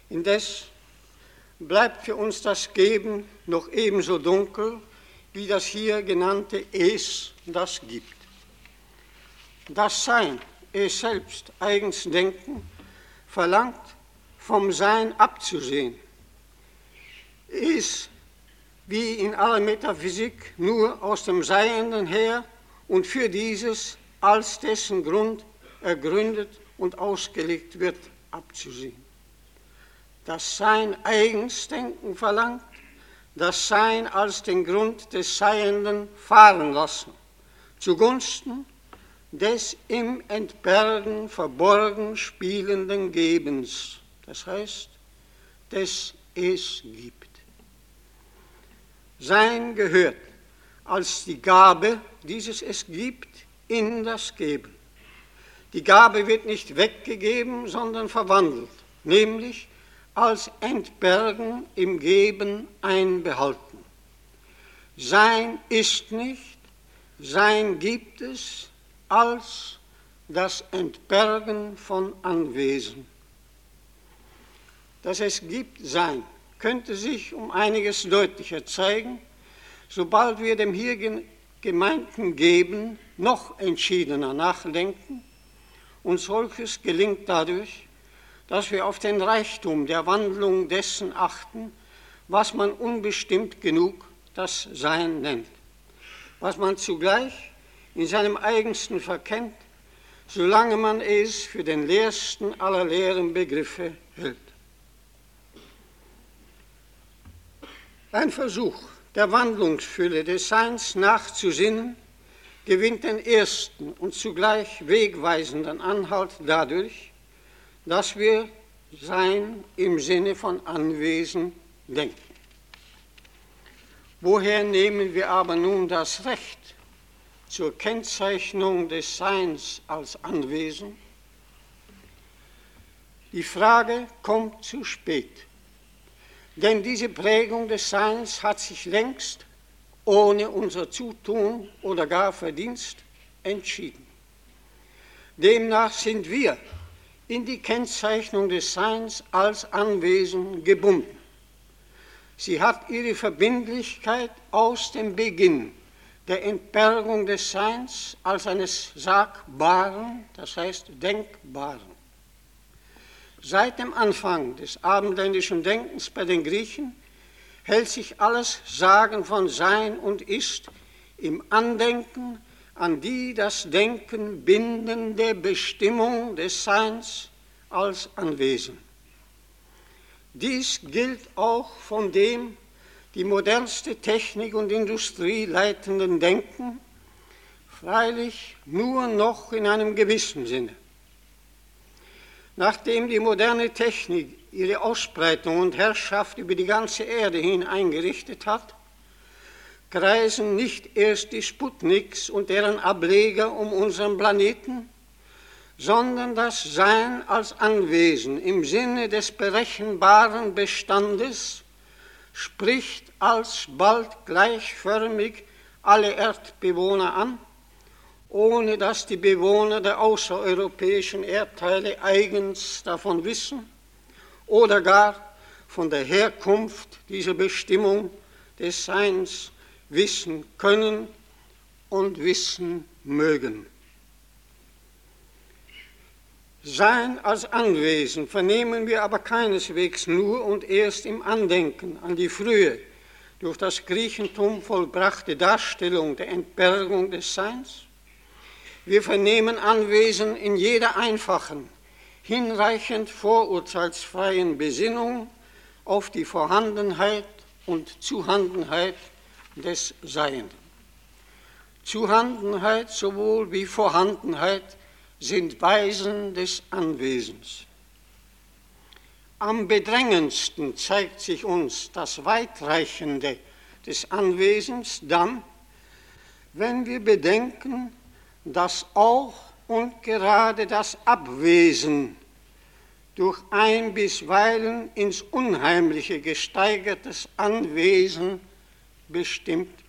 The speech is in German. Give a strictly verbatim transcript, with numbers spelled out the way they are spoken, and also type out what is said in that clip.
Indes bleibt für uns das Geben noch ebenso dunkel wie das hier genannte Es, das gibt. Das Sein, es selbst, eigens Denken, verlangt, vom Sein abzusehen. Es, wie in aller Metaphysik, nur aus dem Seienden her und für dieses, als dessen Grund ergründet und ausgelegt wird, abzusehen. Das Sein eigens Denken verlangt, das Sein als den Grund des Seienden fahren lassen, zugunsten des im Entbergen verborgen spielenden Gebens, das heißt, des Es gibt. Sein gehört als die Gabe dieses Es gibt in das Geben. Die Gabe wird nicht weggegeben, sondern verwandelt, nämlich als Entbergen im Geben einbehalten. Sein ist nicht, Sein gibt es als das Entbergen von Anwesen. Dass es gibt Sein könnte sich um einiges deutlicher zeigen, sobald wir dem hier gemeinten Geben noch entschiedener nachdenken, und solches gelingt dadurch, dass wir auf den Reichtum der Wandlung dessen achten, was man unbestimmt genug das Sein nennt, was man zugleich in seinem Eigensten verkennt, solange man es für den leersten aller leeren Begriffe hält. Ein Versuch, der Wandlungsfülle des Seins nachzusinnen, gewinnt den ersten und zugleich wegweisenden Anhalt dadurch, dass wir Sein im Sinne von Anwesen denken. Woher nehmen wir aber nun das Recht zur Kennzeichnung des Seins als Anwesen? Die Frage kommt zu spät, denn diese Prägung des Seins hat sich längst ohne unser Zutun oder gar Verdienst entschieden. Demnach sind wir in die Kennzeichnung des Seins als Anwesen gebunden. Sie hat ihre Verbindlichkeit aus dem Beginn der Entbergung des Seins als eines Sagbaren, das heißt Denkbaren. Seit dem Anfang des abendländischen Denkens bei den Griechen hält sich alles Sagen von Sein und Ist im Andenken an die das Denken bindende Bestimmung des Seins als Anwesen. Dies gilt auch von dem die modernste Technik und Industrie leitenden Denken, freilich nur noch in einem gewissen Sinne. Nachdem die moderne Technik ihre Ausbreitung und Herrschaft über die ganze Erde hin eingerichtet hat, kreisen nicht erst die Sputniks und deren Ableger um unseren Planeten, sondern das Sein als Anwesen im Sinne des berechenbaren Bestandes spricht alsbald gleichförmig alle Erdbewohner an, ohne dass die Bewohner der außereuropäischen Erdteile eigens davon wissen oder gar von der Herkunft dieser Bestimmung des Seins wissen können und wissen mögen. Sein als Anwesen vernehmen wir aber keineswegs nur und erst im Andenken an die frühe, durch das Griechentum vollbrachte Darstellung der Entbergung des Seins. Wir vernehmen Anwesen in jeder einfachen, hinreichend vorurteilsfreien Besinnung auf die Vorhandenheit und Zuhandenheit des Seienden. Zuhandenheit sowohl wie Vorhandenheit sind Weisen des Anwesens. Am bedrängendsten zeigt sich uns das Weitreichende des Anwesens dann, wenn wir bedenken, dass auch und gerade das Abwesen durch ein bisweilen ins Unheimliche gesteigertes Anwesen bestimmt